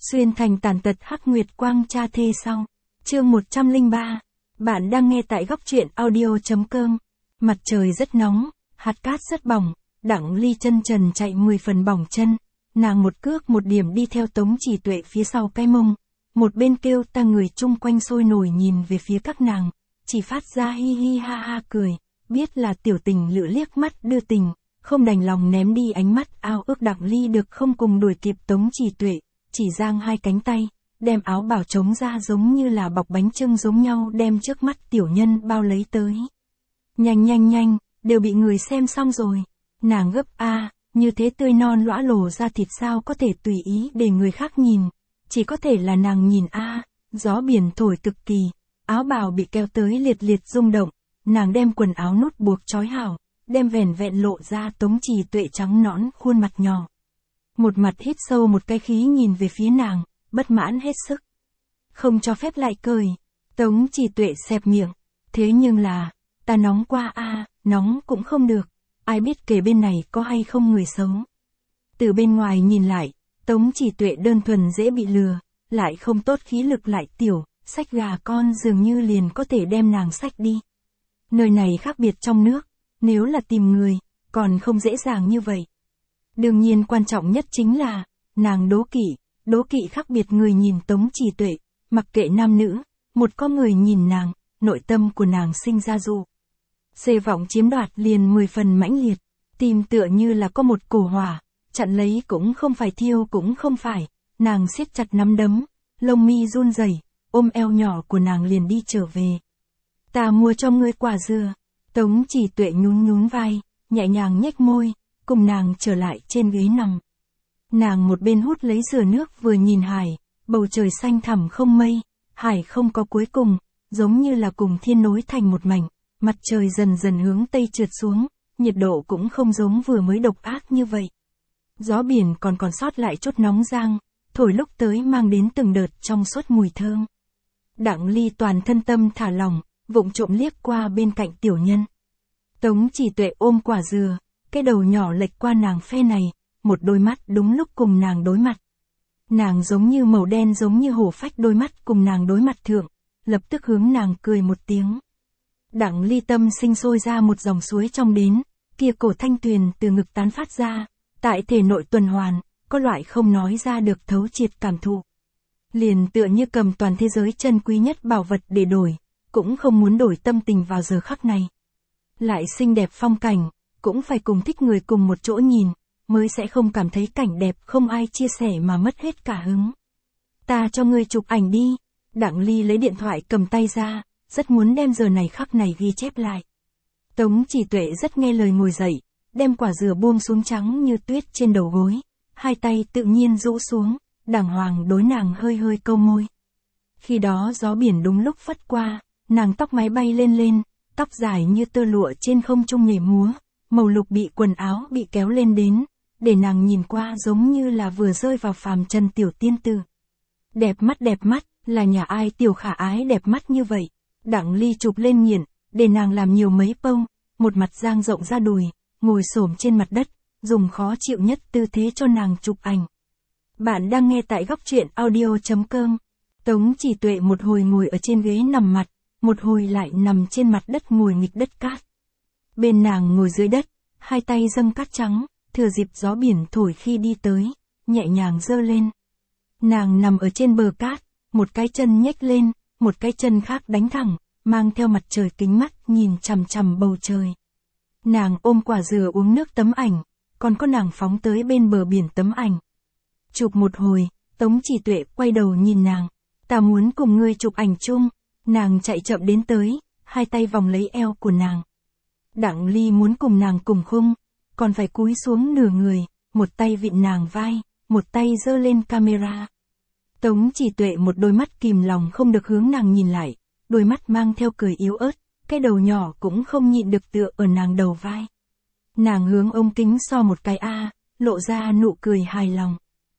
Xuyên thành tàn tật hắc nguyệt quang cha thê sau. Chương 103. Bạn đang nghe tại góc truyện audio.com. Mặt trời rất nóng, hạt cát rất bỏng, Đặng Ly chân trần chạy 10 phần bỏng chân. Nàng một cước một điểm đi theo Tống Chỉ Tuệ phía sau cái mông. Một bên kêu ta người chung quanh sôi nổi nhìn về phía các nàng, chỉ phát ra hi hi ha ha cười, biết là tiểu tình lự liếc mắt đưa tình, không đành lòng ném đi ánh mắt ao ước Đặng Ly được không cùng đuổi kịp Tống Chỉ Tuệ, chỉ giang hai cánh tay, đem áo bảo trống ra giống như là bọc bánh chưng giống nhau đem trước mắt tiểu nhân bao lấy tới. Nhanh nhanh nhanh, đều bị người xem xong rồi. Nàng gấp như thế tươi non lõa lồ ra thịt sao có thể tùy ý để người khác nhìn. Chỉ có thể là nàng nhìn gió biển thổi cực kỳ, áo bào bị kéo tới liệt liệt rung động, nàng đem quần áo nút buộc trói hảo, đem vẻn vẹn lộ ra Tống Chỉ Tuệ trắng nõn khuôn mặt nhỏ. Một mặt hít sâu một cái khí nhìn về phía nàng, bất mãn hết sức. Không cho phép lại cười, Tống Chỉ Tuệ xẹp miệng, thế nhưng là, ta nóng qua nóng cũng không được, ai biết kề bên này có hay không người xấu. Từ bên ngoài nhìn lại, Tống Chỉ Tuệ đơn thuần dễ bị lừa, lại không tốt khí lực lại tiểu, xách gà con dường như liền có thể đem nàng xách đi. Nơi này khác biệt trong nước, nếu là tìm người, còn không dễ dàng như vậy. Đương nhiên quan trọng nhất chính là, nàng đố kỵ khác biệt người nhìn Tống Chỉ Tuệ, mặc kệ nam nữ, một có người nhìn nàng, nội tâm của nàng sinh ra dụ. Xê vọng chiếm đoạt liền 10 phần mãnh liệt, tim tựa như là có một cổ hỏa, chặn lấy cũng không phải thiêu cũng không phải, nàng siết chặt nắm đấm, lông mi run rẩy, ôm eo nhỏ của nàng liền đi trở về. Ta mua cho ngươi quả dừa. Tống Chỉ Tuệ nhún nhún vai, nhẹ nhàng nhếch môi, cùng nàng trở lại trên ghế nằm. Nàng một bên hút lấy dừa nước vừa nhìn hải, bầu trời xanh thẳm không mây, hải không có cuối cùng, giống như là cùng thiên nối thành một mảnh, mặt trời dần dần hướng tây trượt xuống, nhiệt độ cũng không giống vừa mới độc ác như vậy. Gió biển còn sót lại chút nóng giang, thổi lúc tới mang đến từng đợt trong suốt mùi thơm. Đặng Ly toàn thân tâm thả lỏng, vụng trộm liếc qua bên cạnh tiểu nhân. Tống Chỉ Tuệ ôm quả dừa, cái đầu nhỏ lệch qua nàng phe này, một đôi mắt đúng lúc cùng nàng đối mặt. Nàng giống như màu đen giống như hổ phách đôi mắt cùng nàng đối mặt thượng, lập tức hướng nàng cười một tiếng. Đặng Ly tâm sinh sôi ra một dòng suối trong đến, kia cổ thanh tuyền từ ngực tán phát ra, tại thể nội tuần hoàn, có loại không nói ra được thấu triệt cảm thụ. Liền tựa như cầm toàn thế giới chân quý nhất bảo vật để đổi, cũng không muốn đổi tâm tình vào giờ khắc này. Lại xinh đẹp phong cảnh, cũng phải cùng thích người cùng một chỗ nhìn, mới sẽ không cảm thấy cảnh đẹp không ai chia sẻ mà mất hết cả hứng. Ta cho ngươi chụp ảnh đi. Đặng Ly lấy điện thoại cầm tay ra, rất muốn đem giờ này khắc này ghi chép lại. Tống Chỉ Tuệ rất nghe lời ngồi dậy, đem quả dừa buông xuống trắng như tuyết trên đầu gối, hai tay tự nhiên rũ xuống, đàng hoàng đối nàng hơi hơi câu môi. Khi đó gió biển đúng lúc phất qua, nàng tóc mái bay lên lên, tóc dài như tơ lụa trên không trung nhảy múa, màu lục bị quần áo bị kéo lên đến, để nàng nhìn qua giống như là vừa rơi vào phàm trần tiểu tiên tử. Đẹp mắt, là nhà ai tiểu khả ái đẹp mắt như vậy. Đặng Ly chụp lên nghiện, để nàng làm nhiều mấy pông, một mặt dang rộng ra đùi, ngồi xổm trên mặt đất, dùng khó chịu nhất tư thế cho nàng chụp ảnh. Bạn đang nghe tại góc truyện audio.com. Tống Chỉ Tuệ một hồi ngồi ở trên ghế nằm mặt, một hồi lại nằm trên mặt đất ngồi nghịch đất cát. Bên nàng ngồi dưới đất, hai tay dâng cát trắng, thừa dịp gió biển thổi khi đi tới, nhẹ nhàng giơ lên. Nàng nằm ở trên bờ cát, một cái chân nhếch lên, một cái chân khác đánh thẳng, mang theo mặt trời kính mắt nhìn chằm chằm bầu trời. Nàng ôm quả dừa uống nước tấm ảnh, còn có nàng phóng tới bên bờ biển tấm ảnh. Chụp một hồi, Tống Chỉ Tuệ quay đầu nhìn nàng, ta muốn cùng ngươi chụp ảnh chung. Nàng chạy chậm đến tới, hai tay vòng lấy eo của nàng. Đặng Ly muốn cùng nàng cùng khung, còn phải cúi xuống nửa người, một tay vịn nàng vai, một tay giơ lên camera. Tống Chỉ Tuệ một đôi mắt kìm lòng không được hướng nàng nhìn lại, đôi mắt mang theo cười yếu ớt, cái đầu nhỏ cũng không nhịn được tựa ở nàng đầu vai. Nàng hướng ống kính so một cái lộ ra nụ cười hài lòng.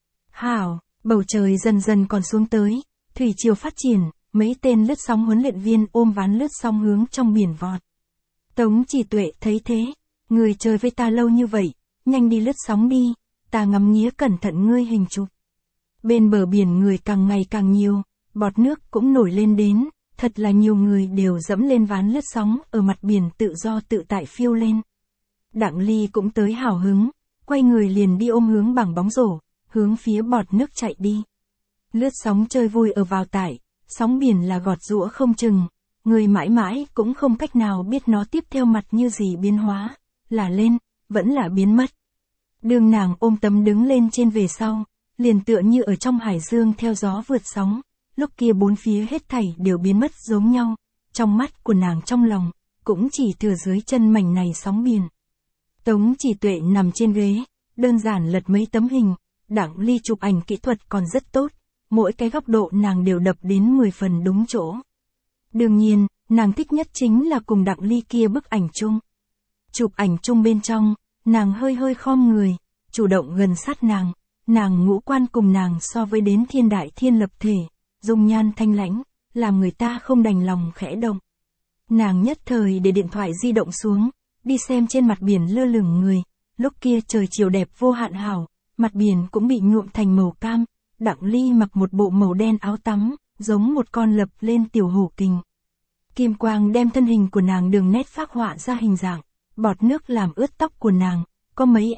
Hảo, bầu trời dần dần còn xuống tới, thủy triều phát triển, mấy tên lướt sóng huấn luyện viên ôm ván lướt sóng hướng trong biển vọt. Tống Chỉ Tuệ thấy thế, người chơi với ta lâu như vậy, nhanh đi lướt sóng đi, ta ngắm nghía cẩn thận ngươi hình chụp. Bên bờ biển người càng ngày càng nhiều, bọt nước cũng nổi lên đến, thật là nhiều người đều dẫm lên ván lướt sóng ở mặt biển tự do tự tại phiêu lên. Đặng Ly cũng tới hào hứng, quay người liền đi ôm hướng bảng bóng rổ, hướng phía bọt nước chạy đi. Lướt sóng chơi vui ở vào tải, sóng biển là gọt giũa không chừng, người mãi mãi cũng không cách nào biết nó tiếp theo mặt như gì biến hóa, là lên, vẫn là biến mất. Đường nàng ôm tấm đứng lên trên về sau, liền tựa như ở trong hải dương theo gió vượt sóng, lúc kia bốn phía hết thảy đều biến mất giống nhau, trong mắt của nàng trong lòng, cũng chỉ thừa dưới chân mảnh này sóng biển. Tống Chỉ Tuệ nằm trên ghế, đơn giản lật mấy tấm hình, Đặng Ly chụp ảnh kỹ thuật còn rất tốt, mỗi cái góc độ nàng đều đập đến 10 phần đúng chỗ. Đương nhiên, nàng thích nhất chính là cùng Đặng Ly kia bức ảnh chung. Chụp ảnh chung bên trong, nàng hơi hơi khom người, chủ động gần sát nàng ngũ quan cùng nàng so với đến thiên đại thiên lập thể, dung nhan thanh lãnh, làm người ta không đành lòng khẽ động. Nàng nhất thời để điện thoại di động xuống, đi xem trên mặt biển lơ lửng người, lúc kia trời chiều đẹp vô hạn hảo, mặt biển cũng bị nhuộm thành màu cam, Đặng Ly mặc một bộ màu đen áo tắm, giống một con lập lên tiểu hổ kình. Kim quang đem thân hình của nàng đường nét phác họa ra hình dạng, bọt nước làm ướt tóc của nàng, có mấy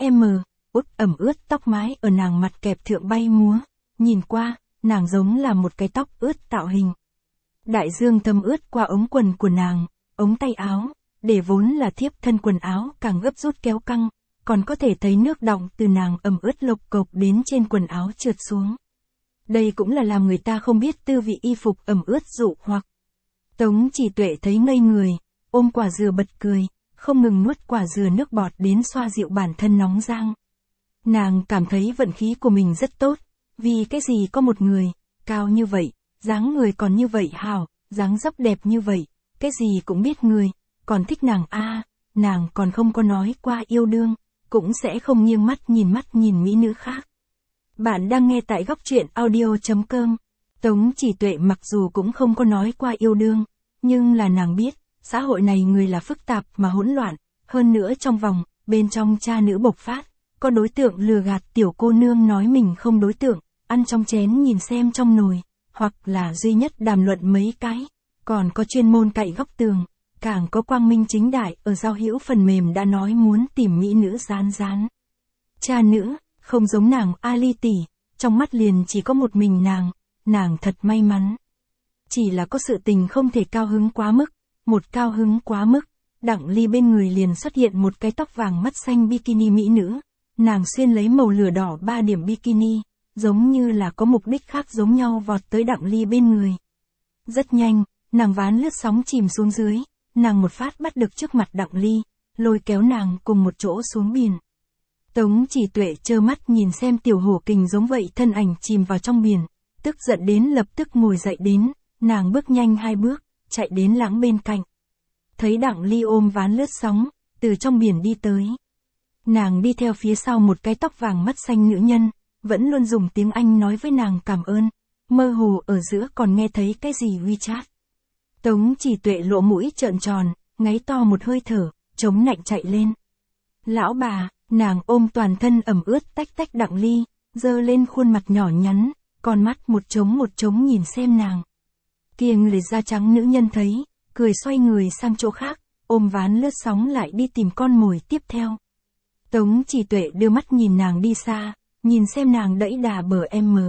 ẩm ướt tóc mái ở nàng mặt kẹp thượng bay múa, nhìn qua, nàng giống là một cái tóc ướt tạo hình. Đại dương thấm ướt qua ống quần của nàng, ống tay áo, để vốn là thiếp thân quần áo càng gấp rút kéo căng, còn có thể thấy nước đọng từ nàng ẩm ướt lộc cộc đến trên quần áo trượt xuống. Đây cũng là làm người ta không biết tư vị y phục ẩm ướt dụ hoặc. Tống Chỉ Tuệ thấy ngây người, ôm quả dừa bật cười, không ngừng nuốt quả dừa nước bọt đến xoa dịu bản thân nóng rang. Nàng cảm thấy vận khí của mình rất tốt, vì cái gì có một người, cao như vậy, dáng người còn như vậy hảo, dáng dấp đẹp như vậy, cái gì cũng biết người, còn thích nàng nàng còn không có nói qua yêu đương, cũng sẽ không nghiêng mắt nhìn mỹ nữ khác. Bạn đang nghe tại góc truyện audio.com. Tống Chỉ Tuệ mặc dù cũng không có nói qua yêu đương, nhưng là nàng biết, xã hội này người là phức tạp mà hỗn loạn, hơn nữa trong vòng, bên trong cha nữ bộc phát, có đối tượng lừa gạt tiểu cô nương nói mình không đối tượng, ăn trong chén nhìn xem trong nồi, hoặc là duy nhất đàm luận mấy cái, còn có chuyên môn cậy góc tường, càng có quang minh chính đại ở giao hữu phần mềm đã nói muốn tìm mỹ nữ rán. Cha nữ, không giống nàng Ali tỷ, trong mắt liền chỉ có một mình nàng thật may mắn. Chỉ là có sự tình không thể cao hứng quá mức, một cao hứng quá mức, Đặng Ly bên người liền xuất hiện một cái tóc vàng mắt xanh bikini mỹ nữ, nàng xuyên lấy màu lửa đỏ 3 điểm bikini, giống như là có mục đích khác giống nhau vọt tới Đặng Ly bên người. Rất nhanh, nàng ván lướt sóng chìm xuống dưới, nàng một phát bắt được trước mặt Đặng Ly, lôi kéo nàng cùng một chỗ xuống biển. Tống Chỉ Tuệ trơ mắt nhìn xem tiểu hổ kình giống vậy thân ảnh chìm vào trong biển, tức giận đến lập tức ngồi dậy đến, nàng bước nhanh 2 bước, chạy đến lãng bên cạnh. Thấy Đặng Ly ôm ván lướt sóng, từ trong biển đi tới. Nàng đi theo phía sau một cái tóc vàng mắt xanh nữ nhân, vẫn luôn dùng tiếng Anh nói với nàng cảm ơn, mơ hồ ở giữa còn nghe thấy cái gì WeChat. Tống Chỉ Tuệ lỗ mũi trợn tròn, ngáy to một hơi thở, chống nạnh chạy lên. Lão bà, nàng ôm toàn thân ẩm ướt tách Đặng Ly, giơ lên khuôn mặt nhỏ nhắn, con mắt một trống nhìn xem nàng. Kiêng lề da trắng nữ nhân thấy, cười xoay người sang chỗ khác, ôm ván lướt sóng lại đi tìm con mồi tiếp theo. Tống Chỉ Tuệ đưa mắt nhìn nàng đi xa, nhìn xem nàng đẫy đà bờ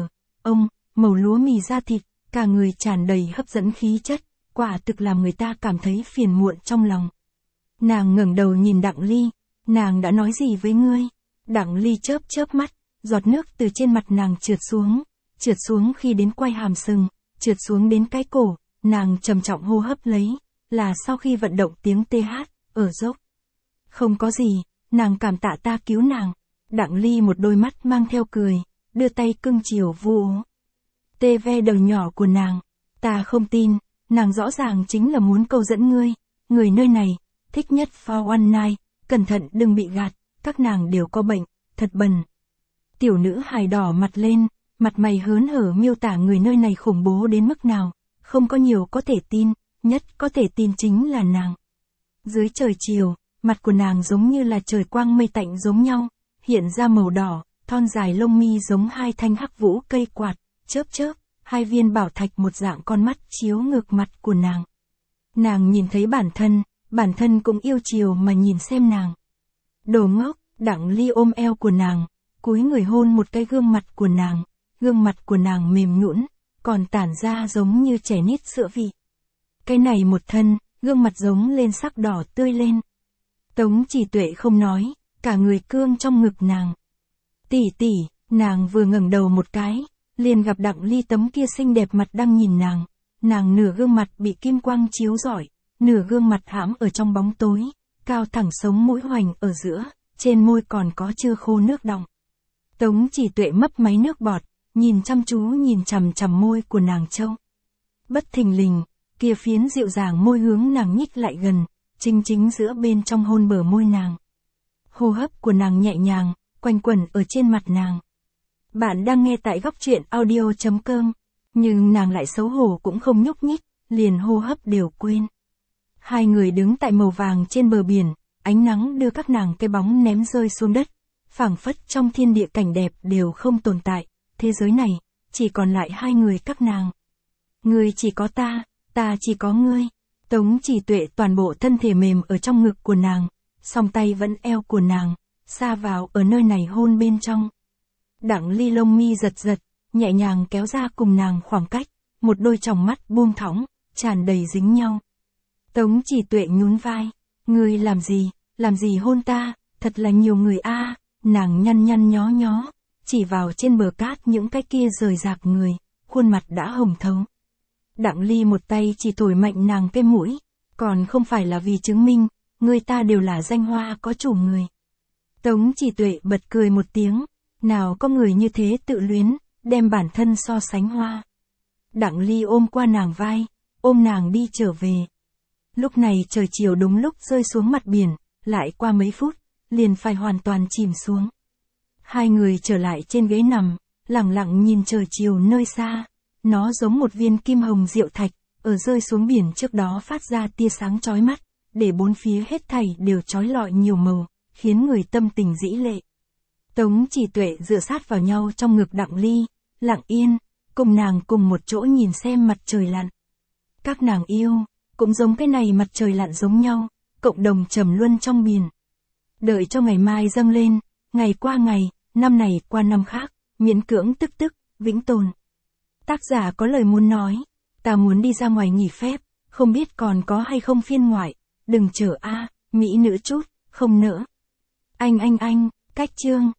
màu lúa mì da thịt, cả người tràn đầy hấp dẫn khí chất, quả thực làm người ta cảm thấy phiền muộn trong lòng. Nàng ngẩng đầu nhìn Đặng Ly, nàng đã nói gì với ngươi? Đặng Ly chớp mắt, giọt nước từ trên mặt nàng trượt xuống khi đến quai hàm sừng, trượt xuống đến cái cổ, nàng trầm trọng hô hấp lấy, là sau khi vận động tiếng TH, ở dốc. Không có gì, nàng cảm tạ ta cứu nàng. Đặng Ly một đôi mắt mang theo cười, đưa tay cưng chiều vu tê ve đầu nhỏ của nàng. Ta không tin, nàng rõ ràng chính là muốn câu dẫn ngươi, người nơi này, thích nhất for one night, cẩn thận đừng bị gạt, các nàng đều có bệnh, thật bần. Tiểu nữ hài đỏ mặt lên, mặt mày hớn hở miêu tả người nơi này khủng bố đến mức nào, không có nhiều có thể tin, nhất có thể tin chính là nàng. Dưới trời chiều, mặt của nàng giống như là trời quang mây tạnh giống nhau, hiện ra màu đỏ, thon dài lông mi giống hai thanh hắc vũ cây quạt, chớp chớp, hai viên bảo thạch một dạng con mắt chiếu ngược mặt của nàng. Nàng nhìn thấy bản thân cũng yêu chiều mà nhìn xem nàng. Đồ ngốc, Đặng Ly ôm eo của nàng, cúi người hôn một cái gương mặt của nàng mềm nhũn, còn tản ra giống như trẻ nít sữa vị. Cái này một thân, gương mặt giống lên sắc đỏ tươi lên. Tống Chỉ Tuệ không nói, cả người cương trong ngực nàng. Tỷ tỷ, nàng vừa ngẩng đầu một cái, liền gặp Đặng Ly tấm kia xinh đẹp mặt đang nhìn nàng. Nàng nửa gương mặt bị kim quang chiếu rọi, nửa gương mặt hãm ở trong bóng tối, cao thẳng sống mũi hoành ở giữa, trên môi còn có chưa khô nước đọng. Tống Chỉ Tuệ mấp máy nước bọt, nhìn chăm chú nhìn chằm chằm môi của nàng trông. Bất thình lình, kia phiến dịu dàng môi hướng nàng nhích lại gần, chính giữa bên trong hôn bờ môi nàng. Hô hấp của nàng nhẹ nhàng, quanh quẩn ở trên mặt nàng. Bạn đang nghe tại góc truyện audio.com, nhưng nàng lại xấu hổ cũng không nhúc nhích, liền hô hấp đều quên. Hai người đứng tại màu vàng trên bờ biển, ánh nắng đưa các nàng cái bóng ném rơi xuống đất, phảng phất trong thiên địa cảnh đẹp đều không tồn tại, thế giới này, chỉ còn lại hai người các nàng. Ngươi chỉ có ta chỉ có ngươi. Tống Chỉ Tuệ toàn bộ thân thể mềm ở trong ngực của nàng, song tay vẫn eo của nàng, xa vào ở nơi này hôn bên trong. Đặng Ly lông mi giật giật, nhẹ nhàng kéo ra cùng nàng khoảng cách, một đôi tròng mắt buông thõng, tràn đầy dính nhau. Tống Chỉ Tuệ nhún vai, ngươi làm gì hôn ta, thật là nhiều người a. Nàng nhăn nhó, chỉ vào trên bờ cát những cái kia rời rạc người, khuôn mặt đã hồng thấu. Đặng Ly một tay chỉ thổi mạnh nàng cái mũi, còn không phải là vì chứng minh, người ta đều là danh hoa có chủ người. Tống Chỉ Tuệ bật cười một tiếng, nào có người như thế tự luyến, đem bản thân so sánh hoa. Đặng Ly ôm qua nàng vai, ôm nàng đi trở về. Lúc này trời chiều đúng lúc rơi xuống mặt biển, lại qua mấy phút, liền phải hoàn toàn chìm xuống. Hai người trở lại trên ghế nằm, lặng lặng nhìn trời chiều nơi xa. Nó giống một viên kim hồng diệu thạch, ở rơi xuống biển trước đó phát ra tia sáng chói mắt, để bốn phía hết thảy đều chói lọi nhiều màu, khiến người tâm tình dĩ lệ. Tống Chỉ Tuệ dựa sát vào nhau trong ngực Đặng Ly, lặng yên, cùng nàng cùng một chỗ nhìn xem mặt trời lặn. Các nàng yêu, cũng giống cái này mặt trời lặn giống nhau, cộng đồng trầm luân trong biển. Đợi cho ngày mai dâng lên, ngày qua ngày, năm này qua năm khác, miễn cưỡng tức, vĩnh tồn. Tác giả có lời muốn nói, ta muốn đi ra ngoài nghỉ phép, không biết còn có hay không phiên ngoại, đừng chờ a, mỹ nữ chút, không nỡ. Anh, cách chương.